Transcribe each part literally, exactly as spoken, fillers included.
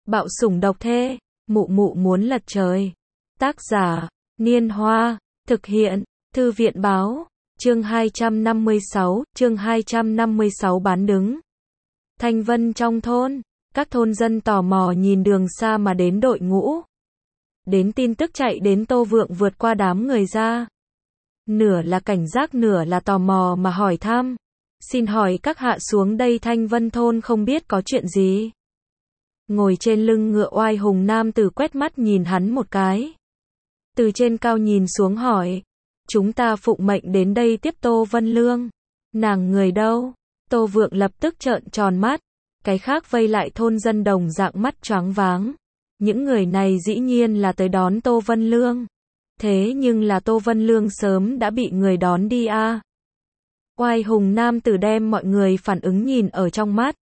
Bạo sủng độc thê, mụ mụ muốn lật trời. Tác giả, Niên Hoa, thực hiện, Thư viện báo, chương hai trăm năm mươi sáu, chương hai trăm năm mươi sáu bán đứng. Thanh Vân trong thôn, các thôn dân tò mò nhìn đường xa mà đến đội ngũ. Đến tin tức chạy đến Tô Vượng vượt qua đám người ra. Nửa là cảnh giác nửa là tò mò mà hỏi thăm. Xin hỏi các hạ xuống đây Thanh Vân thôn không biết có chuyện gì. Ngồi trên lưng ngựa oai hùng nam tử quét mắt nhìn hắn một cái. Từ trên cao nhìn xuống hỏi. Chúng ta phụng mệnh đến đây tiếp Tô Vân Lương. Nàng người đâu? Tô Vượng lập tức trợn tròn mắt. Cái khác vây lại thôn dân đồng dạng mắt choáng váng. Những người này dĩ nhiên là tới đón Tô Vân Lương. Thế nhưng là Tô Vân Lương sớm đã bị người đón đi a. À. Oai hùng nam tử đem mọi người phản ứng nhìn ở trong mắt.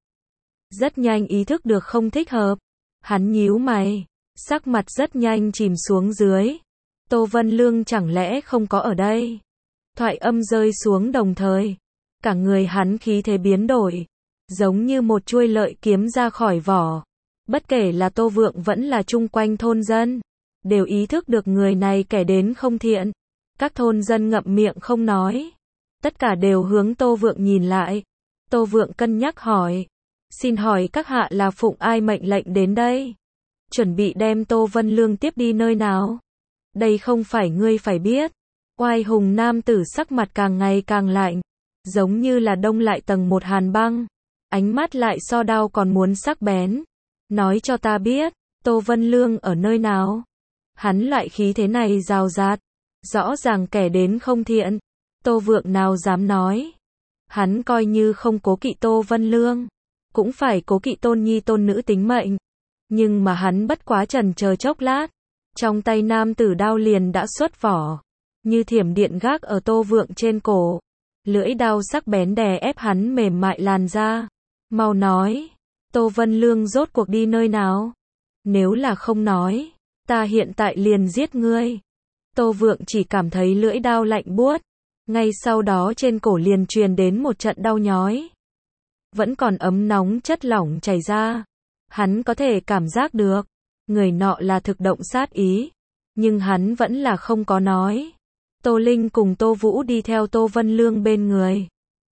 Rất nhanh ý thức được không thích hợp. Hắn nhíu mày. Sắc mặt rất nhanh chìm xuống dưới. Tô Vân Lương chẳng lẽ không có ở đây? Thoại âm rơi xuống đồng thời. Cả người hắn khí thế biến đổi. Giống như một chuôi lợi kiếm ra khỏi vỏ. Bất kể là Tô Vượng vẫn là chung quanh thôn dân. Đều ý thức được người này kẻ đến không thiện. Các thôn dân ngậm miệng không nói. Tất cả đều hướng Tô Vượng nhìn lại. Tô Vượng cân nhắc hỏi. Xin hỏi các hạ là phụng ai mệnh lệnh đến đây? Chuẩn bị đem Tô Vân Lương tiếp đi nơi nào? Đây không phải ngươi phải biết. Oai hùng nam tử sắc mặt càng ngày càng lạnh. Giống như là đông lại tầng một hàn băng. Ánh mắt lại so đao còn muốn sắc bén. Nói cho ta biết, Tô Vân Lương ở nơi nào? Hắn loại khí thế này rào rạt. Rõ ràng kẻ đến không thiện. Tô Vượng nào dám nói. Hắn coi như không cố kỵ Tô Vân Lương. Cũng phải cố kỵ tôn nhi tôn nữ tính mệnh. Nhưng mà hắn bất quá chần chờ chốc lát. Trong tay nam tử đao liền đã xuất vỏ. Như thiểm điện gác ở Tô Vượng trên cổ. Lưỡi đao sắc bén đè ép hắn mềm mại làn da. Mau nói. Tô Vân Lương rốt cuộc đi nơi nào? Nếu là không nói. Ta hiện tại liền giết ngươi. Tô Vượng chỉ cảm thấy lưỡi đao lạnh buốt. Ngay sau đó trên cổ liền truyền đến một trận đau nhói. Vẫn còn ấm nóng chất lỏng chảy ra. Hắn có thể cảm giác được. Người nọ là thực động sát ý. Nhưng hắn vẫn là không có nói. Tô Linh cùng Tô Vũ đi theo Tô Vân Lương bên người.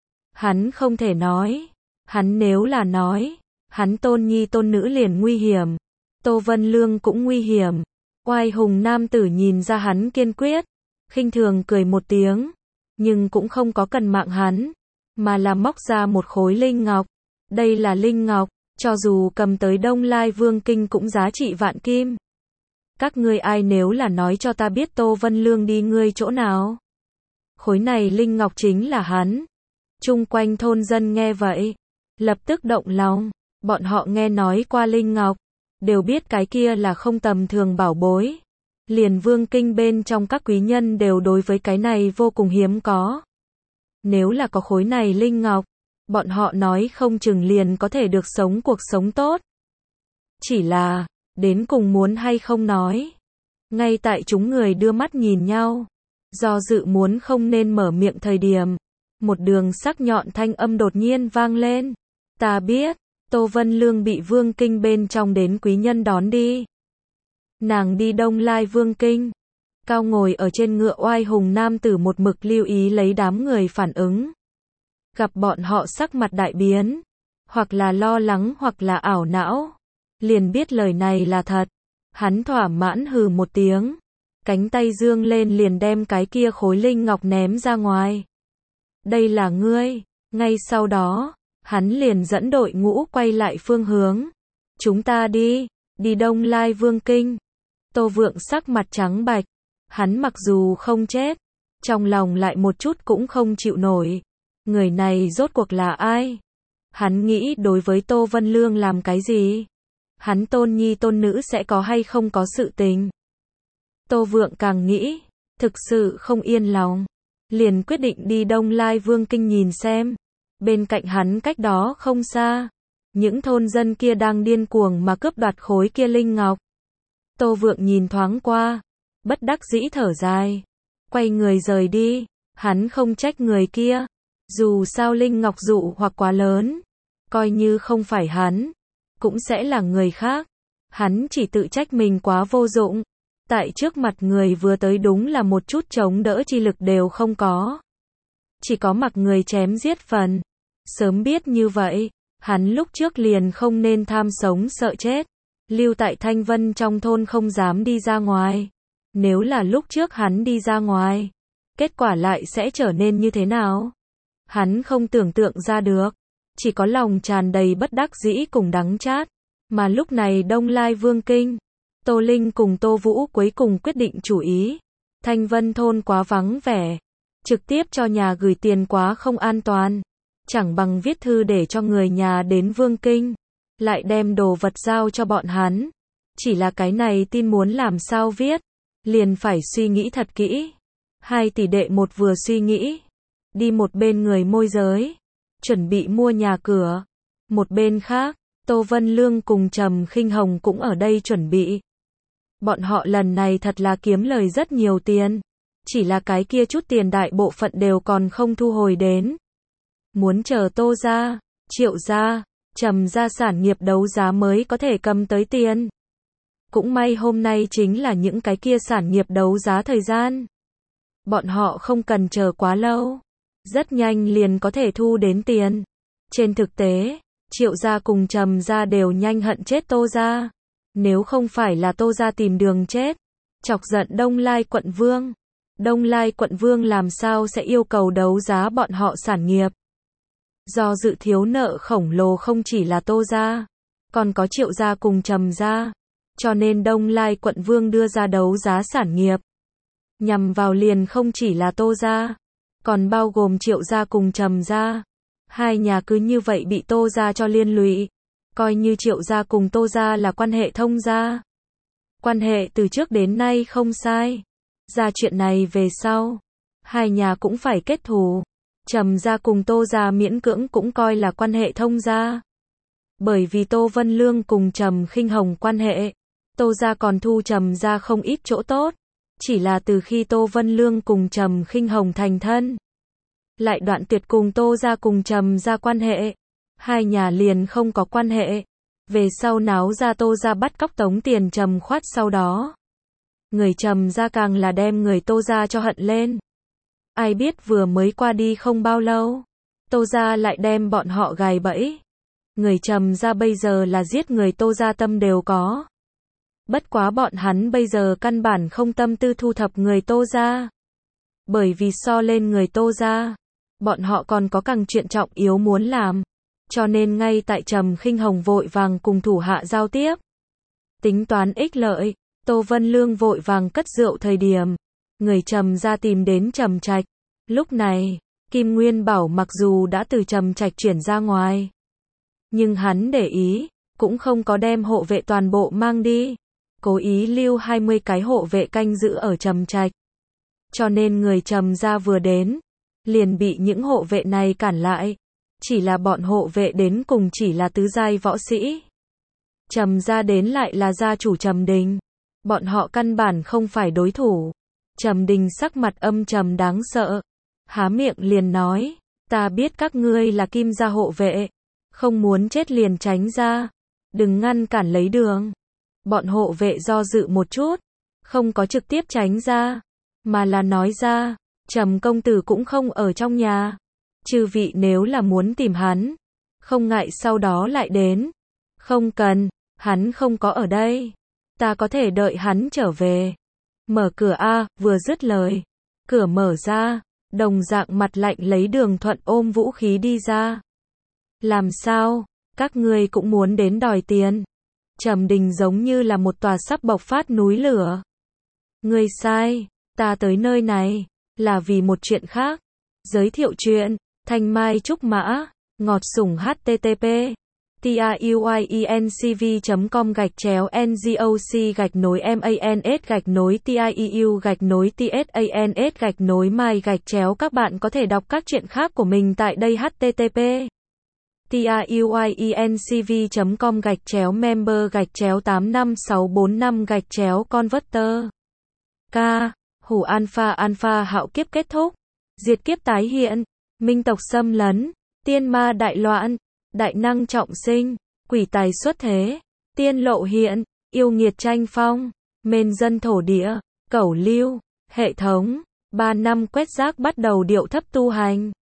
Hắn không thể nói. Hắn nếu là nói. Hắn tôn nhi tôn nữ liền nguy hiểm. Tô Vân Lương cũng nguy hiểm. Oai hùng nam tử nhìn ra hắn kiên quyết. Khinh thường cười một tiếng. Nhưng cũng không có cần mạng hắn. Mà là móc ra một khối linh ngọc. Đây là linh ngọc. Cho dù cầm tới Đông Lai Vương Kinh cũng giá trị vạn kim. Các ngươi ai nếu là nói cho ta biết Tô Vân Lương đi ngươi chỗ nào? Khối này linh ngọc chính là hắn. Chung quanh thôn dân nghe vậy. Lập tức động lòng. Bọn họ nghe nói qua linh ngọc. Đều biết cái kia là không tầm thường bảo bối. Liền Vương Kinh bên trong các quý nhân đều đối với cái này vô cùng hiếm có. Nếu là có khối này linh ngọc. Bọn họ nói không chừng liền có thể được sống cuộc sống tốt. Chỉ là, đến cùng muốn hay không nói. Ngay tại chúng người đưa mắt nhìn nhau. Do dự muốn không nên mở miệng thời điểm. Một đường sắc nhọn thanh âm đột nhiên vang lên. Ta biết, Tô Vân Lương bị Vương Kinh bên trong đến quý nhân đón đi. Nàng đi Đông Lai Vương Kinh. Cao ngồi ở trên ngựa oai hùng nam tử một mực lưu ý lấy đám người phản ứng. Gặp bọn họ sắc mặt đại biến, hoặc là lo lắng hoặc là ảo não, liền biết lời này là thật. Hắn thỏa mãn hừ một tiếng, cánh tay dương lên liền đem cái kia khối linh ngọc ném ra ngoài. Đây là ngươi. Ngay sau đó, hắn liền dẫn đội ngũ quay lại phương hướng. Chúng ta đi, đi Đông Lai Vương Kinh. Tô Vượng sắc mặt trắng bạch, hắn mặc dù không chết, trong lòng lại một chút cũng không chịu nổi. Người này rốt cuộc là ai? Hắn nghĩ đối với Tô Vân Lương làm cái gì? Hắn tôn nhi tôn nữ sẽ có hay không có sự tình? Tô Vượng càng nghĩ, thực sự không yên lòng. Liền quyết định đi Đông Lai Vương Kinh nhìn xem. Bên cạnh hắn cách đó không xa. Những thôn dân kia đang điên cuồng mà cướp đoạt khối kia linh ngọc. Tô Vượng nhìn thoáng qua. Bất đắc dĩ thở dài. Quay người rời đi. Hắn không trách người kia. Dù sao linh ngọc dụ hoặc quá lớn, coi như không phải hắn, cũng sẽ là người khác. Hắn chỉ tự trách mình quá vô dụng. Tại trước mặt người vừa tới đúng là một chút chống đỡ chi lực đều không có. Chỉ có mặc người chém giết phần. Sớm biết như vậy, hắn lúc trước liền không nên tham sống sợ chết. Lưu tại Thanh Vân trong thôn không dám đi ra ngoài. Nếu là lúc trước hắn đi ra ngoài, kết quả lại sẽ trở nên như thế nào? Hắn không tưởng tượng ra được. Chỉ có lòng tràn đầy bất đắc dĩ cùng đắng chát. Mà lúc này Đông Lai Vương Kinh, Tô Linh cùng Tô Vũ cuối cùng quyết định chủ ý. Thanh Vân thôn quá vắng vẻ. Trực tiếp cho nhà gửi tiền quá không an toàn. Chẳng bằng viết thư để cho người nhà đến Vương Kinh. Lại đem đồ vật giao cho bọn hắn. Chỉ là cái này tin muốn làm sao viết. Liền phải suy nghĩ thật kỹ. Hai tỷ đệ một vừa suy nghĩ. Đi một bên người môi giới. Chuẩn bị mua nhà cửa. Một bên khác, Tô Vân Lương cùng Trầm Khinh Hồng cũng ở đây chuẩn bị. Bọn họ lần này thật là kiếm lời rất nhiều tiền. Chỉ là cái kia chút tiền đại bộ phận đều còn không thu hồi đến. Muốn chờ Tô gia, Triệu gia, Trầm gia sản nghiệp đấu giá mới có thể cầm tới tiền. Cũng may hôm nay chính là những cái kia sản nghiệp đấu giá thời gian. Bọn họ không cần chờ quá lâu. Rất nhanh liền có thể thu đến tiền. Trên thực tế, Triệu gia cùng Trầm gia đều nhanh hận chết Tô gia. Nếu không phải là Tô gia tìm đường chết, chọc giận Đông Lai quận vương. Đông Lai quận vương làm sao sẽ yêu cầu đấu giá bọn họ sản nghiệp. Do dự thiếu nợ khổng lồ không chỉ là Tô gia, còn có Triệu gia cùng Trầm gia. Cho nên Đông Lai quận vương đưa ra đấu giá sản nghiệp. Nhằm vào liền không chỉ là Tô gia, còn bao gồm Triệu gia cùng Trầm gia. Hai nhà cứ như vậy bị Tô gia cho liên lụy. Coi như Triệu gia cùng Tô gia là quan hệ thông gia. Quan hệ từ trước đến nay không sai. Ra chuyện này về sau, hai nhà cũng phải kết thù. Trầm gia cùng Tô gia miễn cưỡng cũng coi là quan hệ thông gia. Bởi vì Tô Vân Lương cùng Trầm Khinh Hồng quan hệ, Tô gia còn thu Trầm gia không ít chỗ tốt. Chỉ là từ khi Tô Vân Lương cùng Trầm Khinh Hồng thành thân, lại đoạn tuyệt cùng Tô gia cùng Trầm gia quan hệ. Hai nhà liền không có quan hệ. Về sau náo ra Tô gia bắt cóc tống tiền Trầm Khoát sau đó. Người Trầm gia càng là đem người Tô gia cho hận lên. Ai biết vừa mới qua đi không bao lâu, Tô gia lại đem bọn họ gài bẫy. Người Trầm gia bây giờ là giết người Tô gia tâm đều có. Bất quá bọn hắn bây giờ căn bản không tâm tư thu thập người Tô gia. Bởi vì so lên người Tô gia, bọn họ còn có càng chuyện trọng yếu muốn làm. Cho nên ngay tại Trầm Khinh Hồng vội vàng cùng thủ hạ giao tiếp. Tính toán ích lợi, Tô Vân Lương vội vàng cất rượu thời điểm. Người Trầm gia tìm đến Trầm Trạch. Lúc này, Kim Nguyên Bảo mặc dù đã từ Trầm Trạch chuyển ra ngoài. Nhưng hắn để ý, cũng không có đem hộ vệ toàn bộ mang đi. Cố ý lưu hai mươi cái hộ vệ canh giữ ở Trầm Trạch. Cho nên người Trầm gia vừa đến, liền bị những hộ vệ này cản lại. Chỉ là bọn hộ vệ đến cùng chỉ là tứ giai võ sĩ. Trầm gia đến lại là gia chủ Trầm Đình. Bọn họ căn bản không phải đối thủ. Trầm Đình sắc mặt âm trầm đáng sợ. Há miệng liền nói, ta biết các ngươi là Kim gia hộ vệ. Không muốn chết liền tránh ra. Đừng ngăn cản lấy đường. Bọn hộ vệ do dự một chút. Không có trực tiếp tránh ra. Mà là nói ra, Trầm công tử cũng không ở trong nhà. Chư vị nếu là muốn tìm hắn, không ngại sau đó lại đến. Không cần, hắn không có ở đây. Ta có thể đợi hắn trở về. Mở cửa a, vừa dứt lời. Cửa mở ra, đồng dạng mặt lạnh lấy Đường Thuận ôm vũ khí đi ra. Làm sao, các ngươi cũng muốn đến đòi tiền. Trầm Đình giống như là một tòa sắp bộc phát núi lửa. Ngươi sai, ta tới nơi này, là vì một chuyện khác. Giới thiệu chuyện. Thanh Mai Trúc Mã, ngọt sủng http tiuyencv chấm com gạch chéo ngoc gạch nối mans gạch nối tieu gạch nối tsans gạch nối mai gạch chéo. Các bạn có thể đọc các chuyện khác của mình tại đây. Http tiuyencv chấm com gạch chéo member gạch chéo tám năm sáu bốn năm gạch chéo converter. K. Hủ alpha alpha hạo kiếp kết thúc. Diệt kiếp tái hiện. Minh tộc xâm lấn, tiên ma đại loạn, đại năng trọng sinh, quỷ tài xuất thế, tiên lộ hiện, yêu nghiệt tranh phong, mên dân thổ địa, cẩu lưu, hệ thống, ba năm quét rác bắt đầu điệu thấp tu hành.